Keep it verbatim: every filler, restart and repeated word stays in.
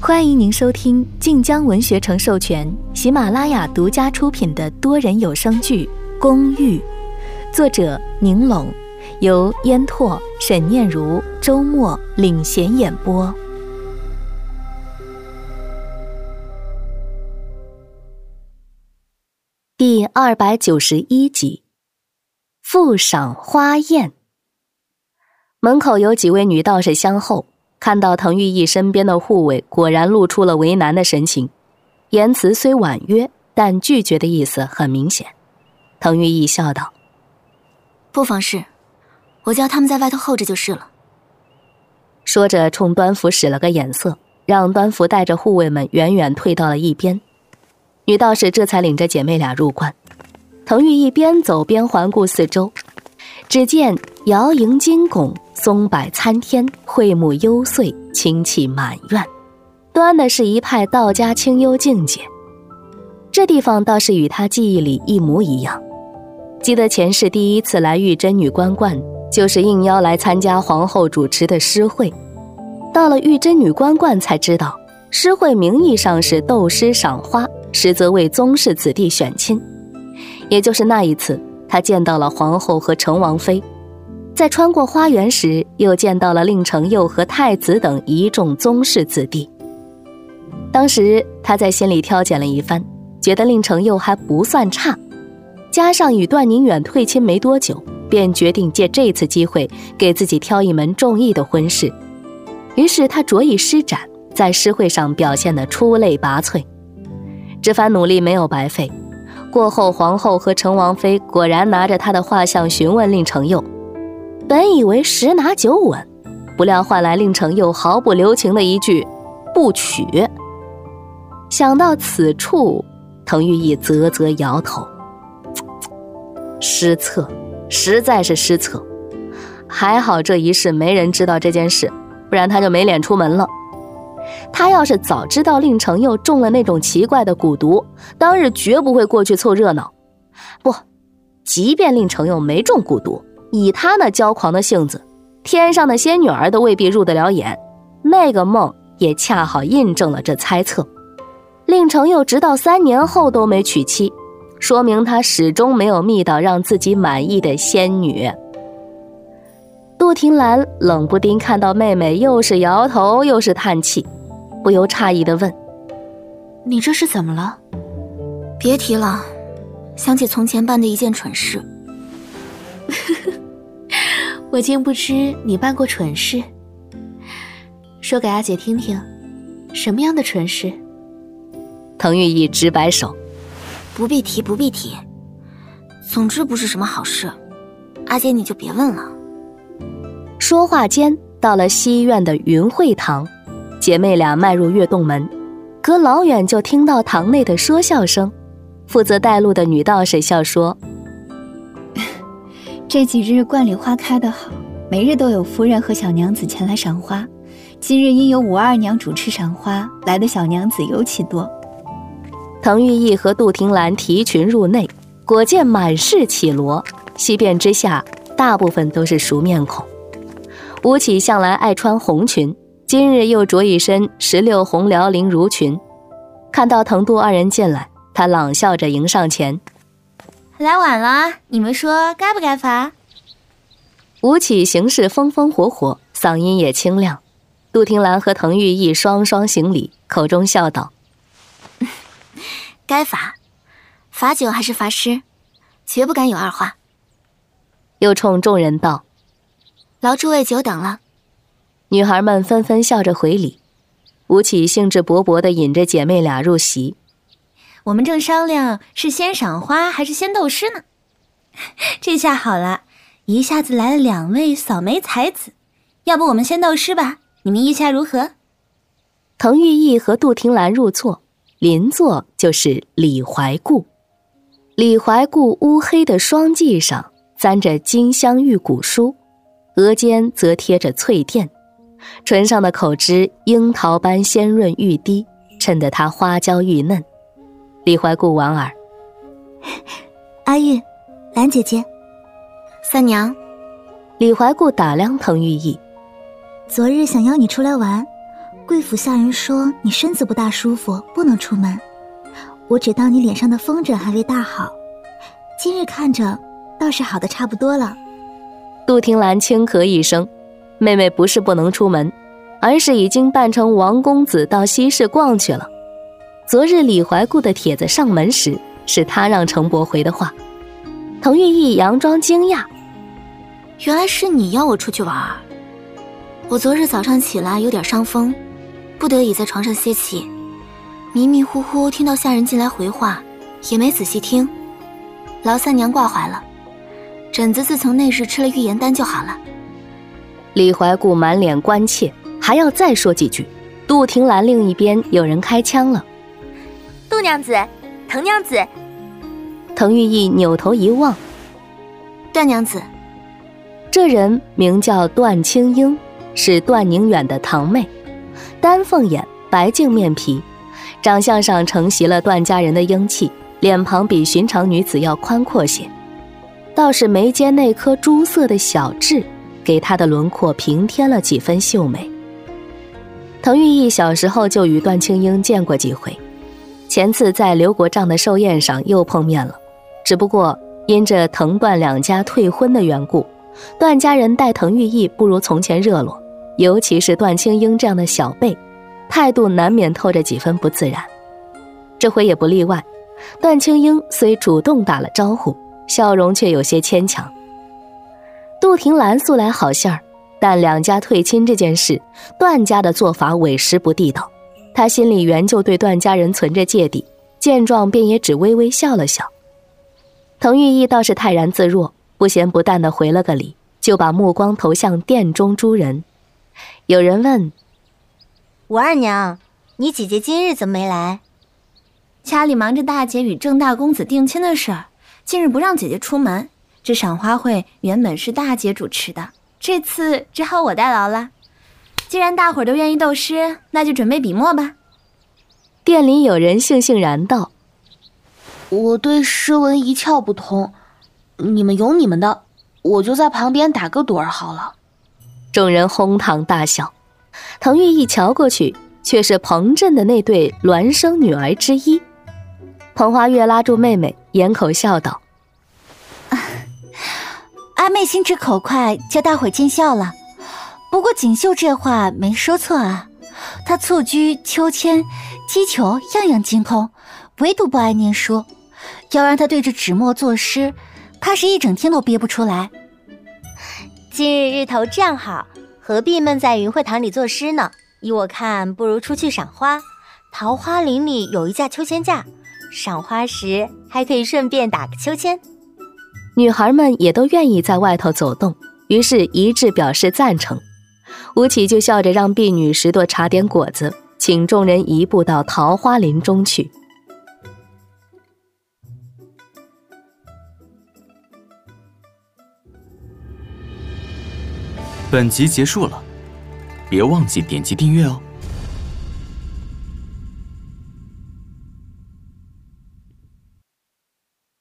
欢迎您收听晋江文学城授权、喜马拉雅独家出品的多人有声剧《公寓》，作者宁拢，由烟拓、沈念如、周末领衔演播。第二百九十一集，复赏花宴。门口有几位女道士相候，看到滕玉义身边的护卫果然露出了为难的神情，言辞虽婉约，但拒绝的意思很明显。滕玉义笑道： 不妨事，我叫他们在外头候着就是了。 说着冲端福使了个眼色，让端福带着护卫们远远退到了一边。女道士这才领着姐妹俩入观。滕玉义边走边环顾四周，只见瑶迎金拱，松柏参天，桧木幽邃，清气满院，端的是一派道家清幽境界。这地方倒是与他记忆里一模一样。记得前世第一次来玉真女观观，就是应邀来参加皇后主持的诗会。到了玉真女观观才知道，诗会名义上是斗诗赏花，实则为宗室子弟选亲。也就是那一次，他见到了皇后和成王妃，在穿过花园时又见到了令承佑和太子等一众宗室子弟。当时他在心里挑拣了一番，觉得令承佑还不算差，加上与段宁远退亲没多久，便决定借这次机会给自己挑一门中意的婚事。于是他着意施展，在诗会上表现得出类拔萃。这番努力没有白费，过后皇后和成王妃果然拿着他的画像询问令承佑，本以为十拿九稳，不料换来令承佑毫不留情的一句不娶。想到此处，滕玉义啧啧摇头，失策，实在是失策。还好这一世没人知道这件事，不然他就没脸出门了。他要是早知道令承佑中了那种奇怪的蛊毒，当日绝不会过去凑热闹。不，即便令承佑没中蛊毒，以他那骄狂的性子，天上的仙女儿都未必入得了眼。那个梦也恰好印证了这猜测。令承佑直到三年后都没娶妻，说明他始终没有觅到让自己满意的仙女。杜婷兰冷不丁看到妹妹又是摇头又是叹气，不由诧异地问： 你这是怎么了？别提了，想起从前办的一件蠢事。 我竟不知你办过蠢事，说给阿姐听听，什么样的蠢事？ 滕玉义直摆手： 不必提不必提，总之不是什么好事，阿姐你就别问了。 说话间到了西院的云会堂，姐妹俩迈入月洞门，隔老远就听到堂内的说笑声。负责带路的女道士笑说： 这几日观里花开得好，每日都有夫人和小娘子前来赏花，今日因有武二娘主持赏花，来的小娘子尤其多。 滕玉义和杜婷兰提裙入内，果见满室绮罗，西便之下大部分都是熟面孔。吴起向来爱穿红裙，今日又着一身十六红辽绫襦裙。看到滕杜二人进来，他朗笑着迎上前： 来晚了，你们说该不该罚？ 吴起行事风风火火，嗓音也清亮。杜婷兰和滕玉义双双行礼，口中笑道： 该罚，罚酒还是罚诗，绝不敢有二话。 又冲众人道： 劳诸位久等了。 女孩们纷纷笑着回礼。吴起兴致勃勃地引着姐妹俩入席。 我们正商量是先赏花还是先斗诗呢。这下好了，一下子来了两位扫眉才子，要不我们先斗诗吧，你们意下如何？ 滕玉义和杜婷兰入座，邻座就是李怀顾。李怀顾乌黑的双髻上簪着金镶玉骨梳，额间则贴着翠钿，唇上的口脂樱桃般鲜润欲滴，衬得她花娇玉嫩。李怀顾莞尔： 阿玉，兰姐姐。三娘。 李怀顾打量滕玉义： 昨日想邀你出来玩， 贵府下人说你身子不大舒服，不能出门。我只当你脸上的风疹还未大好，今日看着倒是好的差不多了。 杜婷兰轻咳一声，妹妹不是不能出门，而是已经扮成王公子到西市逛去了。昨日李怀顾的帖子上门时，是他让程伯回的话。滕玉义佯装惊讶， 原来是你邀我出去玩。我昨日早上起来有点伤风，不得已在床上歇气，迷迷糊糊听到下人进来回话，也没仔细听。劳三娘挂怀了，疹子自从那日吃了玉颜丹就好了。 李怀顾满脸关切，还要再说几句。杜婷兰另一边有人开枪了。 杜娘子，滕娘子。 滕玉义扭头一望， 段娘子。 这人名叫段清英，是段宁远的堂妹，丹凤眼，白净面皮，长相上承袭了段家人的英气，脸庞比寻常女子要宽阔些，倒是眉间那颗朱色的小痣，给她的轮廓平添了几分秀美。滕玉义小时候就与段清英见过几回，前次在刘国丈的寿宴上又碰面了，只不过因着滕段两家退婚的缘故，段家人待滕玉义不如从前热络，尤其是段清英这样的小辈，态度难免透着几分不自然。这回也不例外，段清英虽主动打了招呼，笑容却有些牵强。杜婷兰素来好信儿，但两家退亲这件事，段家的做法委实不地道，她心里原就对段家人存着芥蒂，见状便也只微微笑了笑。滕玉义倒是泰然自若，不咸不淡地回了个礼，就把目光投向殿中诸人。有人问： 五二娘，你姐姐今日怎么没来？ 家里忙着大姐与郑大公子定亲的事儿，近日不让姐姐出门。这赏花会原本是大姐主持的，这次只好我代劳了。既然大伙儿都愿意斗诗，那就准备笔墨吧。 店里有人悻悻然道： 我对诗文一窍不通，你们有你们的，我就在旁边打个盹儿好了。 众人哄堂大笑。滕玉义瞧过去，却是彭震的那对孪生女儿之一。彭花月拉住妹妹，掩口笑道： 阿妹心直口快，叫大伙见笑了。不过锦绣这话没说错啊，她蹴鞠、秋千、击球样样精通，唯独不爱念书。要让她对着纸墨作诗，怕是一整天都憋不出来。 今日日头这样好，何必闷在云会堂里作诗呢？依我看，不如出去赏花。桃花林里有一架秋千架，赏花时还可以顺便打个秋千。 女孩们也都愿意在外头走动，于是一致表示赞成。吴起就笑着让婢女拾掇茶点果子，请众人移步到桃花林中去。 本集结束了，别忘记点击订阅哦。